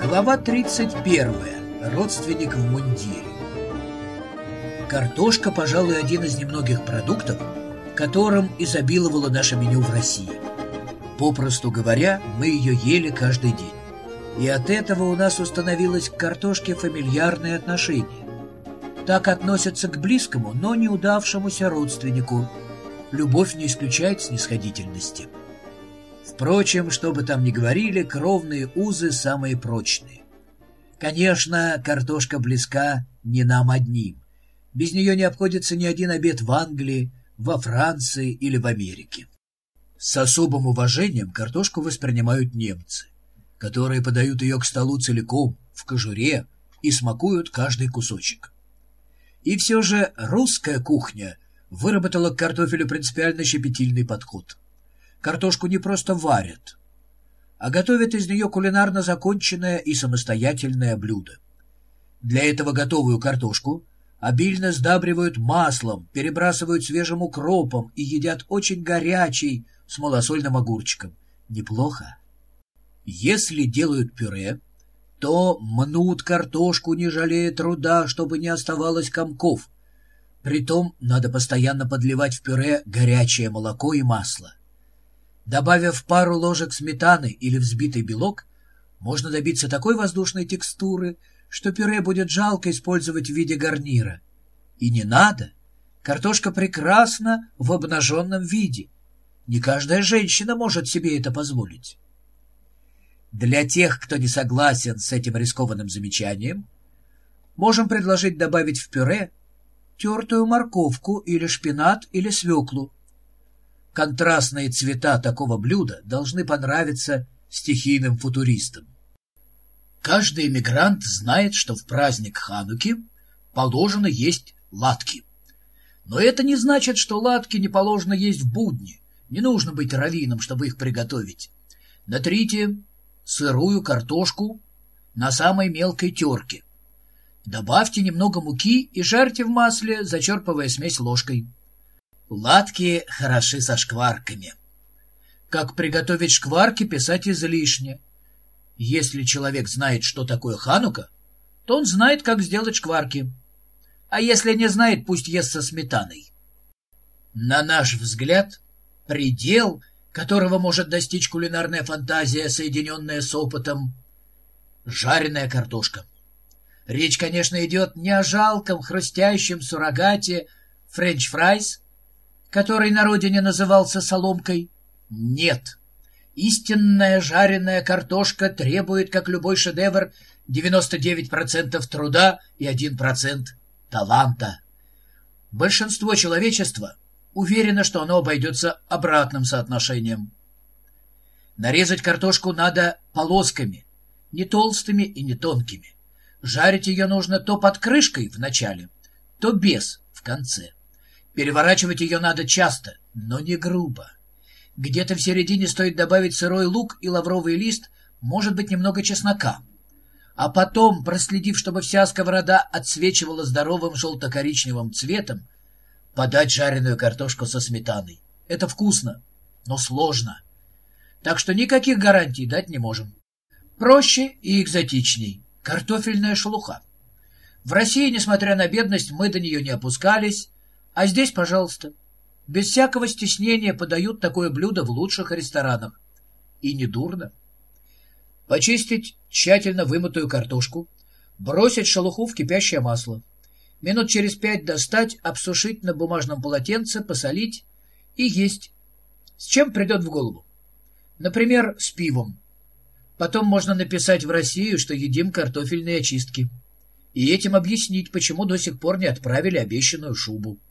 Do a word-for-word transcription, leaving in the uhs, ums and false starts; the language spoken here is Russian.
Глава тридцать первая. Родственник в мундире. Картошка, пожалуй, один из немногих продуктов, которым изобиловало наше меню в России. Попросту говоря, мы ее ели каждый день. И от этого у нас установилось к картошке фамильярное отношение. Так относятся к близкому, но неудавшемуся родственнику. Любовь не исключает снисходительности. Впрочем, что бы там ни говорили, кровные узы самые прочные. Конечно, картошка близка не нам одним. Без нее не обходится ни один обед в Англии, во Франции или в Америке. С особым уважением картошку воспринимают немцы, которые подают ее к столу целиком, в кожуре, и смакуют каждый кусочек. И все же русская кухня выработала к картофелю принципиально щепетильный подход. Картошку не просто варят, а готовят из нее кулинарно законченное и самостоятельное блюдо. Для этого готовую картошку обильно сдабривают маслом, перебрасывают свежим укропом и едят очень горячей с малосольным огурчиком. Неплохо. Если делают пюре, то мнут картошку, не жалея труда, чтобы не оставалось комков. Притом надо постоянно подливать в пюре горячее молоко и масло. Добавив пару ложек сметаны или взбитый белок, можно добиться такой воздушной текстуры, что пюре будет жалко использовать в виде гарнира. И не надо. Картошка прекрасна в обнаженном виде. Не каждая женщина может себе это позволить. Для тех, кто не согласен с этим рискованным замечанием, можем предложить добавить в пюре тертую морковку или шпинат или свеклу. Контрастные цвета такого блюда должны понравиться стихийным футуристам. Каждый эмигрант знает, что в праздник Хануки положено есть латки. Но это не значит, что латки не положено есть в будни. Не нужно быть раввином, чтобы их приготовить. Натрите сырую картошку на самой мелкой терке. Добавьте немного муки и жарьте в масле, зачерпывая смесь ложкой. Латки хороши со шкварками. Как приготовить шкварки, писать излишне. Если человек знает, что такое Ханука, то он знает, как сделать шкварки. А если не знает, пусть ест со сметаной. На наш взгляд, предел, которого может достичь кулинарная фантазия, соединенная с опытом, жареная картошка. Речь, конечно, идет не о жалком хрустящем суррогате френч-фрайс, который на родине назывался соломкой. Нет. Истинная жареная картошка требует, как любой шедевр, девяносто девять процентов труда и один процент таланта. Большинство человечества уверено, что оно обойдется обратным соотношением. Нарезать картошку надо полосками, не толстыми и не тонкими. Жарить ее нужно то под крышкой в начале, то без в конце. Переворачивать ее надо часто, но не грубо. Где-то в середине стоит добавить сырой лук и лавровый лист, может быть, немного чеснока. А потом, проследив, чтобы вся сковорода отсвечивала здоровым желто-коричневым цветом, подать жареную картошку со сметаной. Это вкусно, но сложно. Так что никаких гарантий дать не можем. Проще и экзотичней. Картофельная шелуха. В России, несмотря на бедность, мы до нее не опускались, а здесь, пожалуйста, без всякого стеснения подают такое блюдо в лучших ресторанах. И недурно. Почистить тщательно вымытую картошку, бросить шелуху в кипящее масло. Минут через пять достать, обсушить на бумажном полотенце, посолить и есть. С чем придет в голову? Например, с пивом. Потом можно написать в Россию, что едим картофельные очистки. И этим объяснить, почему до сих пор не отправили обещанную шубу.